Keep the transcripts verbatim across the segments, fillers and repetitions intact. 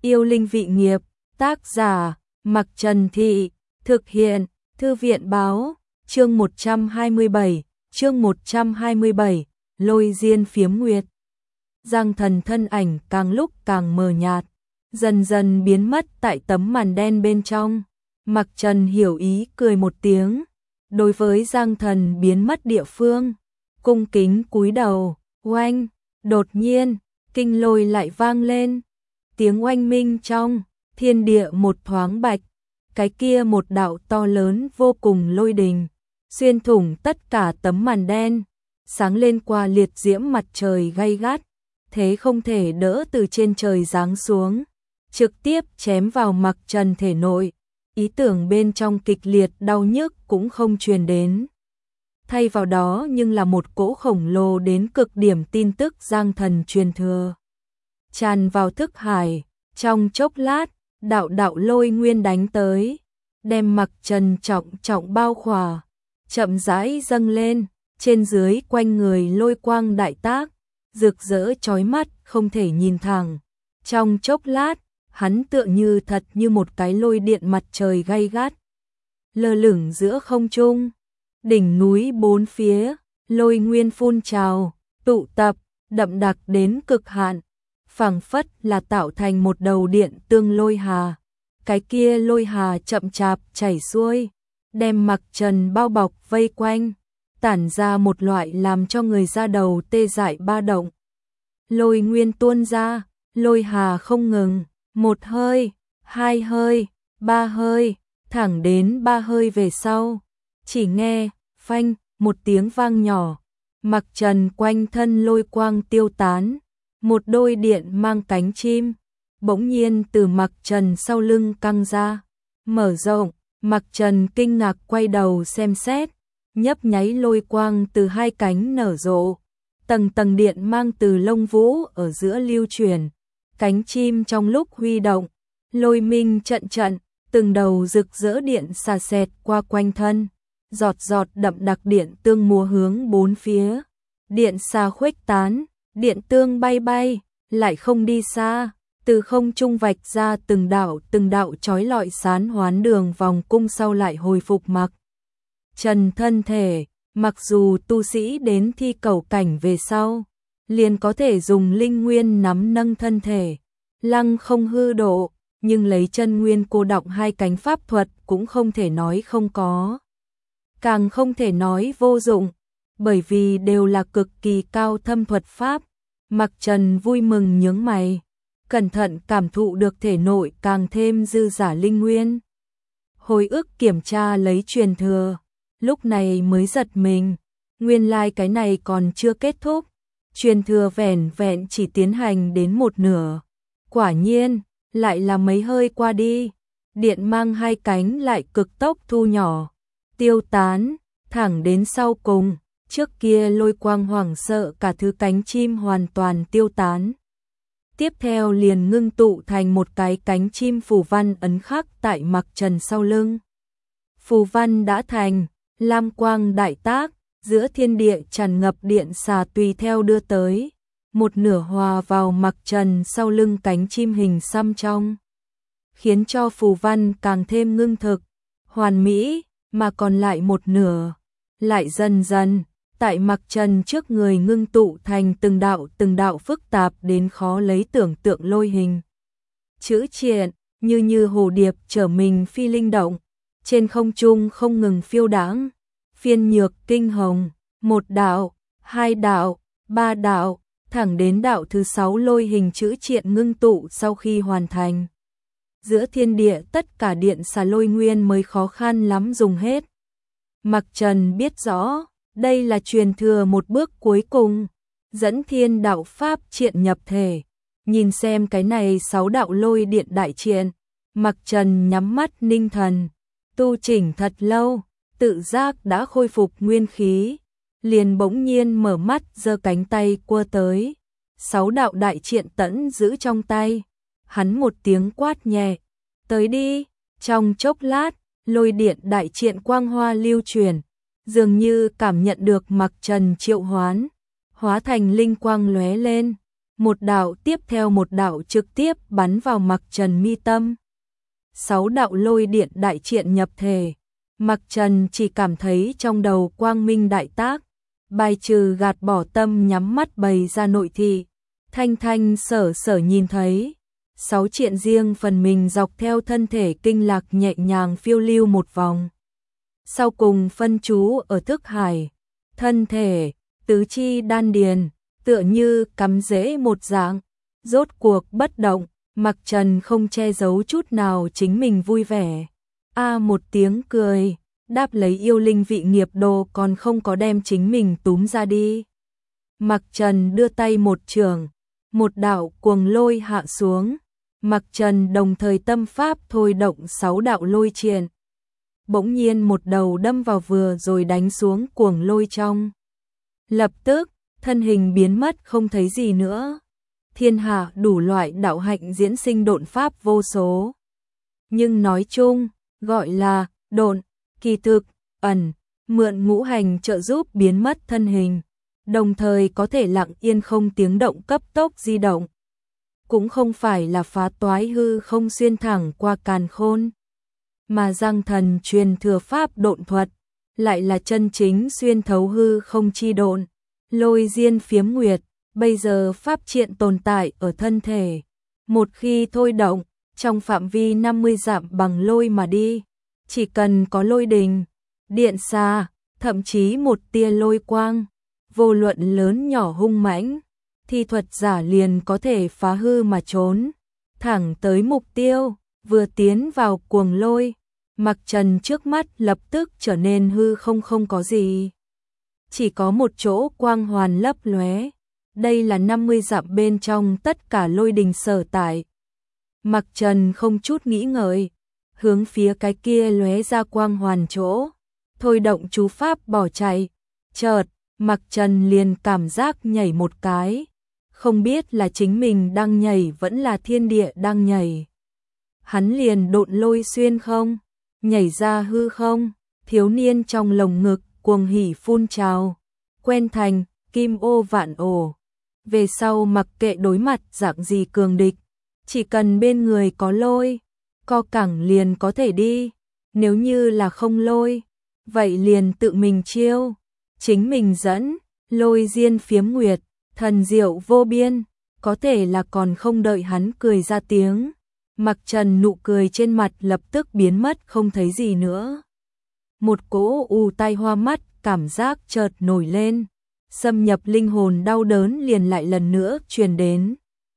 Yêu linh vị nghiệp, tác giả, Mặc Trần Thị, thực hiện, Thư viện báo, chương một trăm hai mươi bảy, chương một trăm hai mươi bảy, Lôi diên phiếm nguyệt. Giang Thần thân ảnh càng lúc càng mờ nhạt, dần dần biến mất tại tấm màn đen bên trong. Mặc Trần hiểu ý cười một tiếng, đối với Giang Thần biến mất địa phương, cung kính cúi đầu, oanh, đột nhiên, kinh lôi lại vang lên. Tiếng oanh minh trong thiên địa một thoáng bạch, cái kia một đạo to lớn vô cùng lôi đình, xuyên thủng tất cả tấm màn đen, sáng lên qua liệt diễm mặt trời gay gắt, thế không thể đỡ từ trên trời giáng xuống, trực tiếp chém vào Mặc Trần thể nội. Ý tưởng bên trong kịch liệt đau nhức cũng không truyền đến. Thay vào đó nhưng là một cỗ khổng lồ đến cực điểm tin tức Giang Thần truyền thừa. Tràn vào thức hải, trong chốc lát, đạo đạo lôi nguyên đánh tới, đem Mặc Trần trọng trọng bao khỏa, chậm rãi dâng lên, trên dưới quanh người lôi quang đại tác, rực rỡ chói mắt không thể nhìn thẳng. Trong chốc lát, hắn tựa như thật như một cái lôi điện mặt trời gay gắt, lơ lửng giữa không trung, đỉnh núi bốn phía, lôi nguyên phun trào, tụ tập, đậm đặc đến cực hạn, phảng phất là tạo thành một đầu điện tương lôi hà. Cái kia lôi hà chậm chạp chảy xuôi, đem Mặc Trần bao bọc vây quanh, tản ra một loại làm cho người da đầu tê dại ba động. Lôi nguyên tuôn ra, lôi hà không ngừng, một hơi, hai hơi, ba hơi, thẳng đến ba hơi về sau, chỉ nghe phanh một tiếng vang nhỏ, Mặc Trần quanh thân lôi quang tiêu tán, một đôi điện mang cánh chim bỗng nhiên từ Mặc Trần sau lưng căng ra, mở rộng. Mặc Trần kinh ngạc quay đầu xem xét, nhấp nháy lôi quang từ hai cánh nở rộ, tầng tầng điện mang từ lông vũ ở giữa lưu truyền, cánh chim trong lúc huy động, lôi minh trận trận, từng đầu rực rỡ điện xà xẹt qua quanh thân, giọt giọt đậm đặc điện tương múa hướng bốn phía, điện xà khuếch tán, điện tương bay bay, lại không đi xa, từ không trung vạch ra từng đạo từng đạo chói lọi sán hoán đường vòng cung sau lại hồi phục Mặc Trần thân thể. Mặc dù tu sĩ đến thi cầu cảnh về sau, liền có thể dùng linh nguyên nắm nâng thân thể, lăng không hư độ, nhưng lấy chân nguyên cô đọng hai cánh pháp thuật cũng không thể nói không có, càng không thể nói vô dụng, bởi vì đều là cực kỳ cao thâm thuật pháp. Mặc Trần vui mừng nhướng mày, cẩn thận cảm thụ được thể nội càng thêm dư giả linh nguyên. Hồi ức kiểm tra lấy truyền thừa, lúc này mới giật mình, nguyên lai like cái này còn chưa kết thúc, truyền thừa vẻn vẹn chỉ tiến hành đến một nửa. Quả nhiên, lại là mấy hơi qua đi, điện mang hai cánh lại cực tốc thu nhỏ, tiêu tán, thẳng đến sau cùng, trước kia lôi quang hoảng sợ cả thứ cánh chim hoàn toàn tiêu tán. Tiếp theo liền ngưng tụ thành một cái cánh chim phù văn ấn khắc tại Mặc Trần sau lưng. Phù văn đã thành, lam quang đại tác, giữa thiên địa tràn ngập điện xà tùy theo đưa tới, một nửa hòa vào Mặc Trần sau lưng cánh chim hình xăm trong, khiến cho phù văn càng thêm ngưng thực, hoàn mỹ, mà còn lại một nửa, lại dần dần, tại Mặc Trần trước người ngưng tụ thành từng đạo từng đạo phức tạp đến khó lấy tưởng tượng lôi hình. Chữ triện, như như hồ điệp trở mình phi linh động, trên không trung không ngừng phiêu đãng, phiên nhược kinh hồng, một đạo, hai đạo, ba đạo, thẳng đến đạo thứ sáu lôi hình chữ triện ngưng tụ sau khi hoàn thành. Giữa thiên địa tất cả điện xà lôi nguyên mới khó khăn lắm dùng hết. Mặc Trần biết rõ, đây là truyền thừa một bước cuối cùng, dẫn thiên đạo pháp triện nhập thể. Nhìn xem cái này sáu đạo lôi điện đại triện, Mặc Trần nhắm mắt ninh thần, tu chỉnh thật lâu, tự giác đã khôi phục nguyên khí, liền bỗng nhiên mở mắt giơ cánh tay quơ tới, sáu đạo đại triện tẫn giữ trong tay, hắn một tiếng quát nhẹ, tới đi. Trong chốc lát, lôi điện đại triện quang hoa lưu truyền, dường như cảm nhận được Mặc Trần triệu hoán, hóa thành linh quang lóe lên, một đạo tiếp theo một đạo trực tiếp bắn vào Mặc Trần mi tâm. Sáu đạo lôi điện đại triện nhập thể, Mặc Trần chỉ cảm thấy trong đầu quang minh đại tác, bài trừ gạt bỏ tâm nhắm mắt bày ra nội thị, thanh thanh sở sở nhìn thấy. Sáu triện riêng phần mình dọc theo thân thể kinh lạc nhẹ nhàng phiêu lưu một vòng. Sau cùng phân chú ở thức hải, thân thể, tứ chi đan điền, tựa như cắm rễ một dạng, rốt cuộc bất động, Mặc Trần không che giấu chút nào chính mình vui vẻ. A một tiếng cười, đáp lấy yêu linh vị nghiệp đồ còn không có đem chính mình túm ra đi. Mặc Trần đưa tay một trường, một đạo cuồng lôi hạ xuống. Mặc Trần đồng thời tâm pháp thôi động sáu đạo lôi triện. Bỗng nhiên một đầu đâm vào vừa rồi đánh xuống cuồng lôi trong. Lập tức, thân hình biến mất không thấy gì nữa. Thiên hạ đủ loại đạo hạnh diễn sinh độn pháp vô số. Nhưng nói chung, gọi là độn, kỳ thực, ẩn, mượn ngũ hành trợ giúp biến mất thân hình, đồng thời có thể lặng yên không tiếng động cấp tốc di động. Cũng không phải là phá toái hư không xuyên thẳng qua càn khôn, mà Giang Thần truyền thừa pháp độn thuật, lại là chân chính xuyên thấu hư không chi độn. Lôi diên phiếm nguyệt, bây giờ pháp triện tồn tại ở thân thể. Một khi thôi động, trong phạm vi năm mươi dặm bằng lôi mà đi, chỉ cần có lôi đình, điện xa, thậm chí một tia lôi quang, vô luận lớn nhỏ hung mãnh, thi thuật giả liền có thể phá hư mà trốn, thẳng tới mục tiêu. Vừa tiến vào cuồng lôi, Mặc Trần trước mắt lập tức trở nên hư không không có gì. Chỉ có một chỗ quang hoàn lấp lóe. Đây là năm mươi dặm bên trong tất cả lôi đình sở tại. Mặc Trần không chút nghĩ ngợi, hướng phía cái kia lóe ra quang hoàn chỗ, thôi động chú pháp bỏ chạy. Chợt, Mặc Trần liền cảm giác nhảy một cái, không biết là chính mình đang nhảy vẫn là thiên địa đang nhảy. Hắn liền độn lôi xuyên không, nhảy ra hư không, thiếu niên trong lồng ngực cuồng hỉ phun trào, quen thành kim ô vạn ổ. Về sau mặc kệ đối mặt dạng gì cường địch, chỉ cần bên người có lôi, co cẳng liền có thể đi. Nếu như là không lôi, vậy liền tự mình chiêu, chính mình dẫn. Lôi diên phiếm nguyệt, thần diệu vô biên. Có thể là còn không đợi hắn cười ra tiếng, Mặc Trần nụ cười trên mặt lập tức biến mất không thấy gì nữa. Một cỗ u tai hoa mắt cảm giác chợt nổi lên, xâm nhập linh hồn đau đớn liền lại lần nữa truyền đến.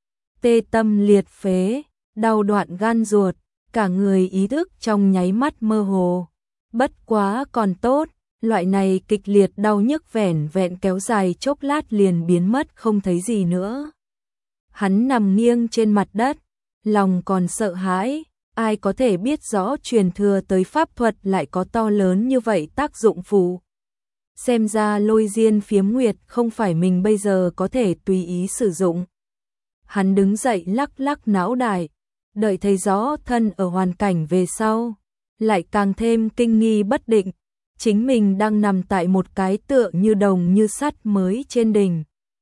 Tê tâm liệt phế, đau đoạn gan ruột, cả người ý thức trong nháy mắt mơ hồ. Bất quá còn tốt, loại này kịch liệt đau nhức vẻn vẹn kéo dài chốc lát liền biến mất không thấy gì nữa. Hắn nằm nghiêng trên mặt đất, lòng còn sợ hãi, ai có thể biết rõ truyền thừa tới pháp thuật lại có to lớn như vậy tác dụng phụ. Xem ra lôi diên phiếm nguyệt không phải mình bây giờ có thể tùy ý sử dụng. Hắn đứng dậy lắc lắc não đại, đợi thấy rõ thân ở hoàn cảnh về sau, lại càng thêm kinh nghi bất định. Chính mình đang nằm tại một cái tựa như đồng như sắt mới trên đỉnh.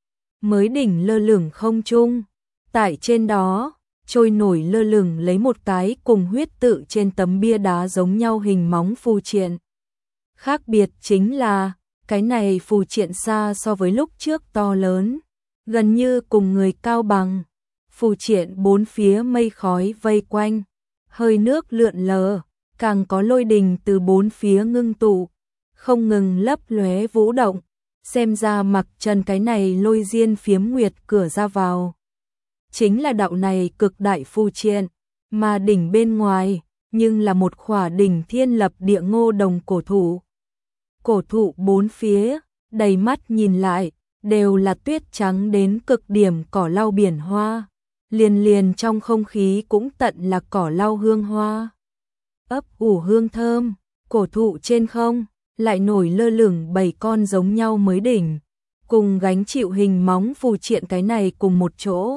Mới đỉnh lơ lửng không trung, tại trên đó, trôi nổi lơ lửng lấy một cái cùng huyết tự trên tấm bia đá giống nhau hình móng phù triện. Khác biệt chính là, cái này phù triện xa so với lúc trước to lớn, gần như cùng người cao bằng. Phù triện bốn phía mây khói vây quanh, hơi nước lượn lờ, càng có lôi đình từ bốn phía ngưng tụ, không ngừng lấp lóe vũ động. Xem ra Mặc Trần cái này lôi diên phiếm nguyệt cửa ra vào, chính là đạo này cực đại phù triện, mà đỉnh bên ngoài, nhưng là một khỏa đỉnh thiên lập địa ngô đồng cổ thụ. Cổ thụ bốn phía, đầy mắt nhìn lại, đều là tuyết trắng đến cực điểm cỏ lau biển hoa, liền liền trong không khí cũng tận là cỏ lau hương hoa. Ấp ủ hương thơm, cổ thụ trên không, lại nổi lơ lửng bảy con giống nhau mới đỉnh, cùng gánh chịu hình móng phù triện cái này cùng một chỗ.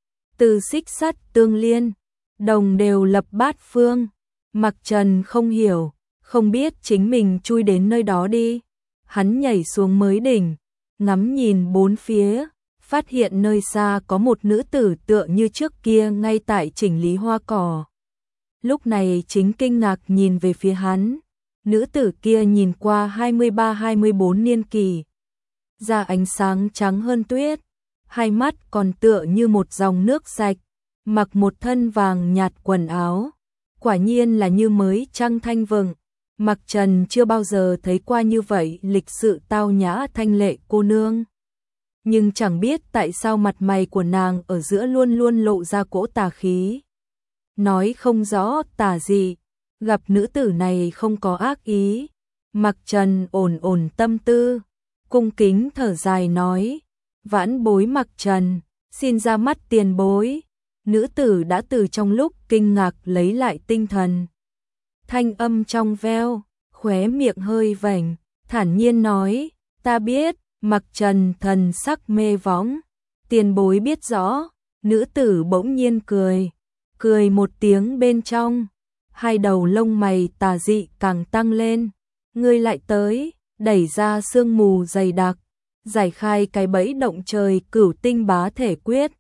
Từ xích sắt tương liên, đồng đều lập bát phương. Mặc Trần không hiểu, không biết chính mình chui đến nơi đó đi. Hắn nhảy xuống mới đỉnh, ngắm nhìn bốn phía, phát hiện nơi xa có một nữ tử tựa như trước kia ngay tại chỉnh lý hoa cỏ. Lúc này chính kinh ngạc nhìn về phía hắn, nữ tử kia nhìn qua hai mươi ba hai mươi bốn niên kỳ, da ánh sáng trắng hơn tuyết, hai mắt còn tựa như một dòng nước sạch, mặc một thân vàng nhạt quần áo, quả nhiên là như mới trăng thanh vừng. Mặc Trần chưa bao giờ thấy qua như vậy lịch sự tao nhã thanh lệ cô nương. Nhưng chẳng biết tại sao mặt mày của nàng ở giữa luôn luôn lộ ra cỗ tà khí. Nói không rõ tà gì, gặp nữ tử này không có ác ý. Mặc Trần ổn ổn tâm tư, cung kính thở dài nói, vãn bối Mặc Trần, xin ra mắt tiền bối. Nữ tử đã từ trong lúc kinh ngạc lấy lại tinh thần. Thanh âm trong veo, khóe miệng hơi vểnh, thản nhiên nói, ta biết. Mặc Trần thần sắc mê võng, tiền bối biết rõ. Nữ tử bỗng nhiên cười, cười một tiếng bên trong, hai đầu lông mày tà dị càng tăng lên. Ngươi lại tới, đẩy ra sương mù dày đặc, giải khai cái bẫy động trời cửu tinh bá thể quyết.